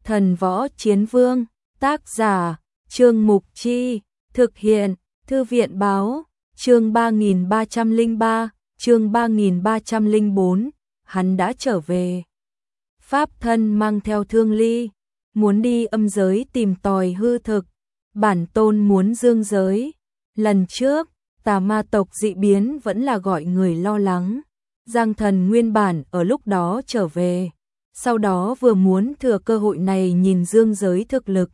Thần Võ Chiến Vương, tác giả, Trương Mục Chi, thực hiện, Thư viện báo, chương 3303, chương 3304, hắn đã trở về. Pháp thân mang theo Thương Ly, muốn đi âm giới tìm tòi hư thực, bản tôn muốn dương giới. Lần trước, tà ma tộc dị biến vẫn là gọi người lo lắng. Giang Thần nguyên bản ở lúc đó trở về, sau đó vừa muốn thừa cơ hội này nhìn dương giới thực lực.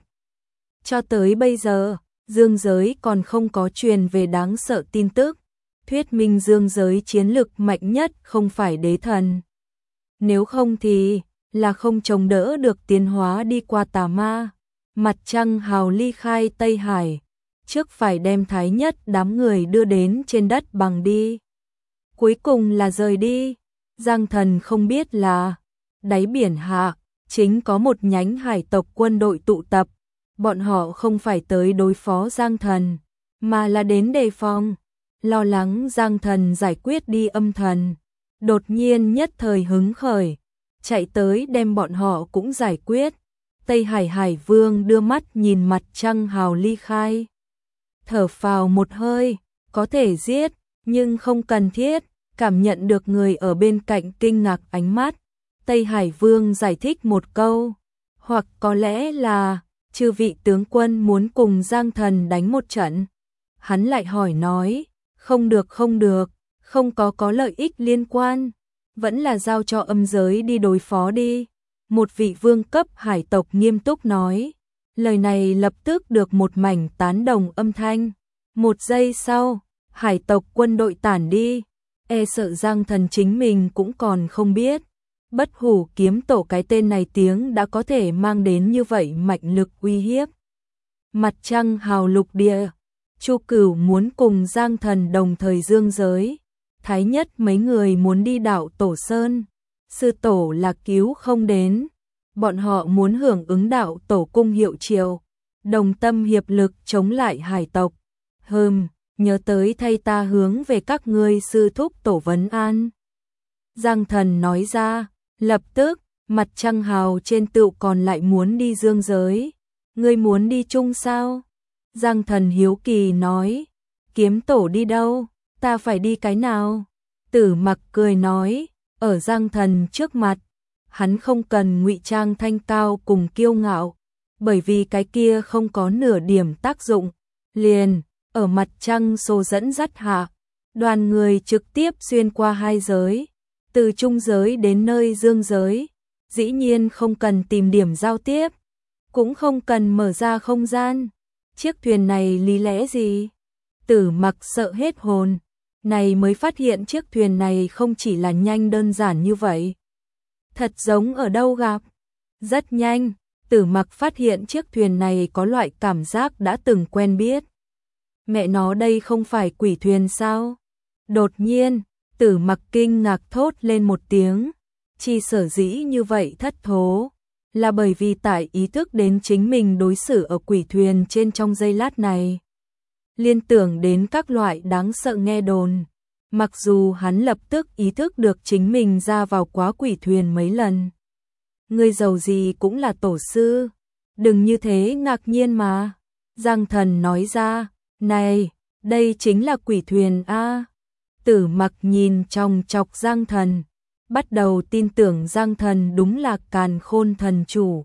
Cho tới bây giờ, dương giới còn không có truyền về đáng sợ tin tức, thuyết minh dương giới chiến lực mạnh nhất không phải đế thần. Nếu không thì là không chống đỡ được tiến hóa đi qua tà ma. Mặt trăng hào ly khai Tây Hải, trước phải đem thái nhất đám người đưa đến trên đất bằng đi. Cuối cùng là rời đi. Giang Thần không biết là đáy biển hạ chính có một nhánh hải tộc quân đội tụ tập. Bọn họ không phải tới đối phó Giang Thần, mà là đến đề phòng, lo lắng Giang Thần giải quyết đi âm thần. Đột nhiên nhất thời hứng khởi, chạy tới đem bọn họ cũng giải quyết. Tây Hải Hải Vương đưa mắt nhìn mặt trăng hào ly khai, thở phào một hơi, có thể giết, nhưng không cần thiết. Cảm nhận được người ở bên cạnh kinh ngạc ánh mắt, Tây Hải Vương giải thích một câu, hoặc có lẽ là chư vị tướng quân muốn cùng Giang Thần đánh một trận. Hắn lại hỏi nói, không được, không có lợi ích liên quan, vẫn là giao cho âm giới đi đối phó đi. Một vị vương cấp hải tộc nghiêm túc nói, lời này lập tức được một mảnh tán đồng âm thanh. Một giây sau, hải tộc quân đội tản đi, e sợ Giang Thần chính mình cũng còn không biết. Bất Hủ kiếm tổ cái tên này tiếng đã có thể mang đến như vậy mạnh lực uy hiếp. Mặt trăng hào lục địa, Chu Cửu muốn cùng Giang Thần đồng thời dương giới. Thái nhất mấy người muốn đi đảo Tổ Sơn, sư tổ là cứu không đến. Bọn họ muốn hưởng ứng đạo tổ cung hiệu triệu, đồng tâm hiệp lực chống lại hải tộc. Nhớ tới thay ta hướng về các ngươi sư thúc tổ vấn an. Giang Thần nói ra, lập tức, mặt trăng hào trên tựu còn lại muốn đi dương giới. Ngươi muốn đi chung sao? Giang Thần hiếu kỳ nói, kiếm tổ đi đâu? Ta phải đi cái nào? Tử Mặc cười nói, ở Giang Thần trước mặt, hắn không cần ngụy trang thanh cao cùng kiêu ngạo, bởi vì cái kia không có nửa điểm tác dụng. Liền ở mặt trăng xô dẫn dắt hạ, đoàn người trực tiếp xuyên qua hai giới, từ trung giới đến nơi dương giới. Dĩ nhiên không cần tìm điểm giao tiếp, cũng không cần mở ra không gian. Chiếc thuyền này lý lẽ gì? Tử Mặc sợ hết hồn, này mới phát hiện chiếc thuyền này không chỉ là nhanh đơn giản như vậy. Thật giống ở đâu gặp. Rất nhanh, Tử Mặc phát hiện chiếc thuyền này có loại cảm giác đã từng quen biết. Mẹ nó, đây không phải quỷ thuyền sao? Đột nhiên, Tử Mặc kinh ngạc thốt lên một tiếng. Chi sở dĩ như vậy thất thố, là bởi vì tại ý thức đến chính mình đối xử ở quỷ thuyền trên trong giây lát này. Liên tưởng đến các loại đáng sợ nghe đồn. Mặc dù hắn lập tức ý thức được chính mình ra vào quá quỷ thuyền mấy lần. Ngươi giàu gì cũng là tổ sư, đừng như thế ngạc nhiên mà. Giang Thần nói ra, này, đây chính là quỷ thuyền a. Tử Mặc nhìn chòng chọc Giang Thần, bắt đầu tin tưởng Giang Thần đúng là Càn Khôn thần chủ.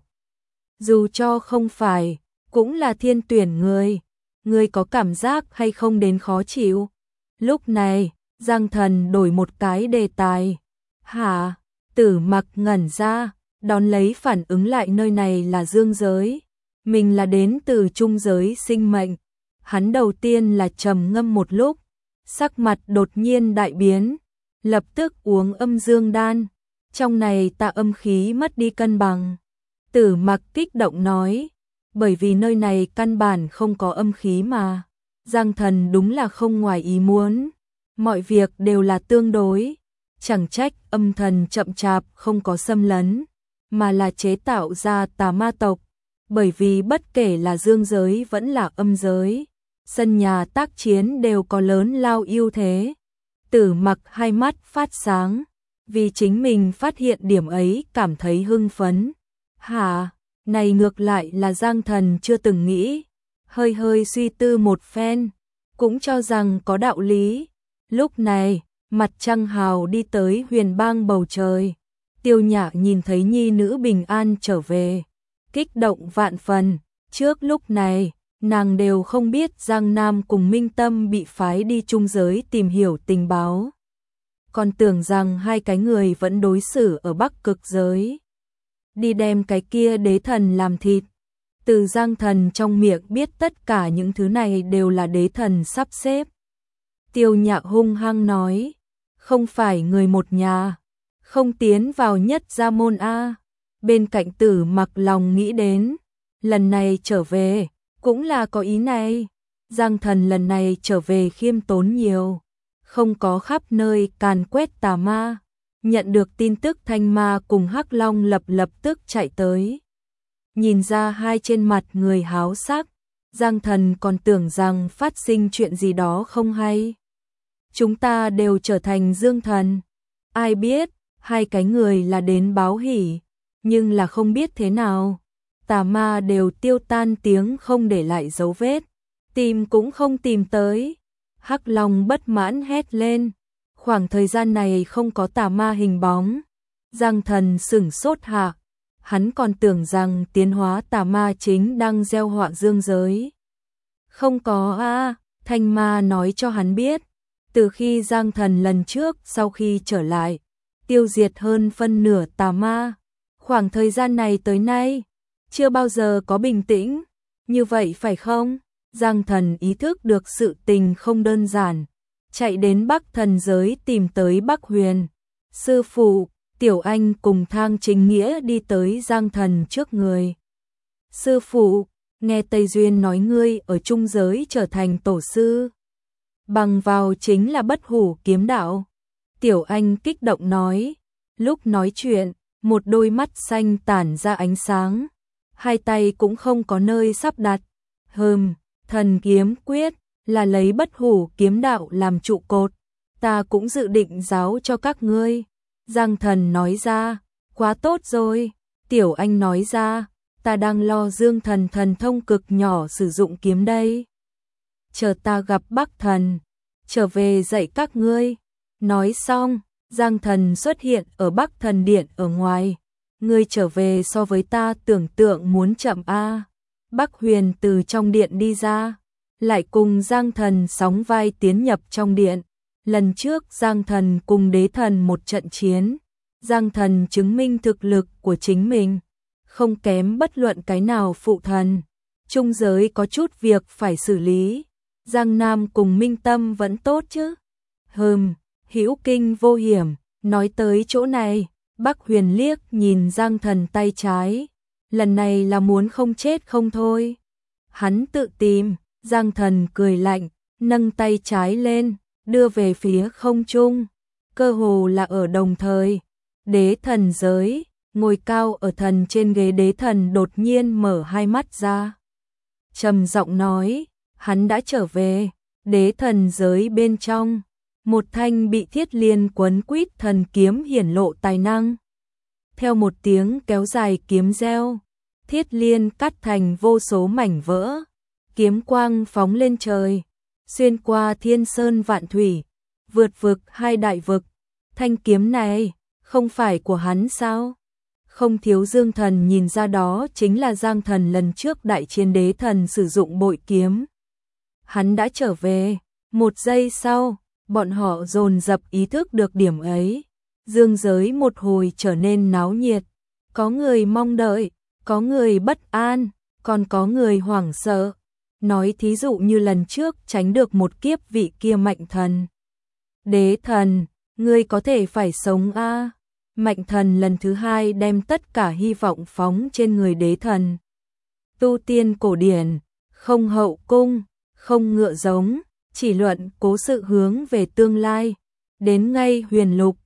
Dù cho không phải, cũng là thiên tuyển người. Ngươi có cảm giác hay không đến khó chịu? Lúc này, Giang Thần đổi một cái đề tài. Hả? Tử Mặc ngẩn ra, đón lấy phản ứng lại nơi này là dương giới. Mình là đến từ trung giới sinh mệnh. Hắn đầu tiên là trầm ngâm một lúc, sắc mặt đột nhiên đại biến, lập tức uống âm dương đan. Trong này ta âm khí mất đi cân bằng. Tử Mặc kích động nói, bởi vì nơi này căn bản không có âm khí mà. Giang Thần đúng là không ngoài ý muốn. Mọi việc đều là tương đối. Chẳng trách âm thần chậm chạp không có xâm lấn, mà là chế tạo ra tà ma tộc. Bởi vì bất kể là dương giới vẫn là âm giới, sân nhà tác chiến đều có lớn lao ưu thế. Tử Mặc hai mắt phát sáng, vì chính mình phát hiện điểm ấy cảm thấy hưng phấn. Hả? Này ngược lại là Giang Thần chưa từng nghĩ, hơi hơi suy tư một phen, cũng cho rằng có đạo lý. Lúc này, mặt trăng hào đi tới huyền bang bầu trời. Tiêu Nhã nhìn thấy nhi nữ bình an trở về, kích động vạn phần. Trước lúc này, nàng đều không biết Giang Nam cùng Minh Tâm bị phái đi trung giới tìm hiểu tình báo. Còn tưởng rằng hai cái người vẫn đối xử ở Bắc Cực giới. Đi đem cái kia đế thần làm thịt. Từ Giang Thần trong miệng biết tất cả những thứ này đều là đế thần sắp xếp. Tiêu Nhã hung hăng nói, không phải người một nhà, không tiến vào nhất gia môn a. Bên cạnh Tử Mặc lòng nghĩ đến, lần này trở về, cũng là có ý này. Giang Thần lần này trở về khiêm tốn nhiều, không có khắp nơi càn quét tà ma. Nhận được tin tức Thanh Ma cùng Hắc Long lập tức chạy tới. Nhìn ra hai trên mặt người háo sắc, Giang Thần còn tưởng rằng phát sinh chuyện gì đó không hay. Chúng ta đều trở thành dương thần. Ai biết, hai cái người là đến báo hỉ, nhưng là không biết thế nào. Tà ma đều tiêu tan tiếng không để lại dấu vết, tìm cũng không tìm tới. Hắc Long bất mãn hét lên, khoảng thời gian này không có tà ma hình bóng. Giang Thần sửng sốt hạ, hắn còn tưởng rằng tiến hóa tà ma chính đang gieo họa dương giới. Không có a, Thanh Ma nói cho hắn biết, từ khi Giang Thần lần trước sau khi trở lại, tiêu diệt hơn phân nửa tà ma. Khoảng thời gian này tới nay, chưa bao giờ có bình tĩnh, như vậy phải không? Giang Thần ý thức được sự tình không đơn giản, chạy đến Bắc Thần giới tìm tới Bắc Huyền. Sư phụ, Tiểu Anh cùng Thang Chính Nghĩa đi tới Giang Thần trước người. Sư phụ, nghe Tây Duyên nói ngươi ở trung giới trở thành tổ sư. Bằng vào chính là bất hủ kiếm đạo. Tiểu Anh kích động nói, lúc nói chuyện, một đôi mắt xanh tản ra ánh sáng, hai tay cũng không có nơi sắp đặt. Thần kiếm quyết là lấy bất hủ kiếm đạo làm trụ cột, ta cũng dự định giáo cho các ngươi. Giang Thần nói ra, quá tốt rồi. Tiểu Anh nói ra, ta đang lo Dương Thần thần thông cực nhỏ sử dụng kiếm đây. Chờ ta gặp Bắc Thần, trở về dạy các ngươi. Nói xong, Giang Thần xuất hiện ở Bắc Thần Điện ở ngoài. Ngươi trở về so với ta tưởng tượng muốn chậm a. Bắc Huyền từ trong điện đi ra, lại cùng Giang Thần sóng vai tiến nhập trong điện. Lần trước Giang Thần cùng đế thần một trận chiến, Giang Thần chứng minh thực lực của chính mình, không kém bất luận cái nào phụ thần. Trung giới có chút việc phải xử lý, Giang Nam cùng Minh Tâm vẫn tốt chứ? Hữu kinh vô hiểm. Nói tới chỗ này, Bắc Huyền liếc nhìn Giang Thần tay trái, lần này là muốn không chết không thôi. Hắn tự tìm. Giang Thần cười lạnh, nâng tay trái lên, đưa về phía không trung. Cơ hồ là ở đồng thời, đế thần giới, ngồi cao ở thần trên ghế đế thần đột nhiên mở hai mắt ra. Trầm giọng nói, hắn đã trở về. Đế thần giới bên trong, một thanh bị thiết liên quấn quýt thần kiếm hiển lộ tài năng. Theo một tiếng kéo dài kiếm reo, thiết liên cắt thành vô số mảnh vỡ. Kiếm quang phóng lên trời, xuyên qua thiên sơn vạn thủy, vượt vực hai đại vực. Thanh kiếm này, không phải của hắn sao? Không thiếu Dương Thần nhìn ra đó chính là Giang Thần lần trước đại chiến đế thần sử dụng bội kiếm. Hắn đã trở về. Một giây sau, bọn họ dồn dập ý thức được điểm ấy. Dương giới một hồi trở nên náo nhiệt. Có người mong đợi, có người bất an, còn có người hoảng sợ. Nói thí dụ như lần trước tránh được một kiếp vị kia mạnh thần. Đế thần, ngươi có thể phải sống a. Mạnh thần lần thứ hai đem tất cả hy vọng phóng trên người đế thần. Tu tiên cổ điển, không hậu cung, không ngựa giống, chỉ luận cố sự hướng về tương lai. Đến ngay huyền lục,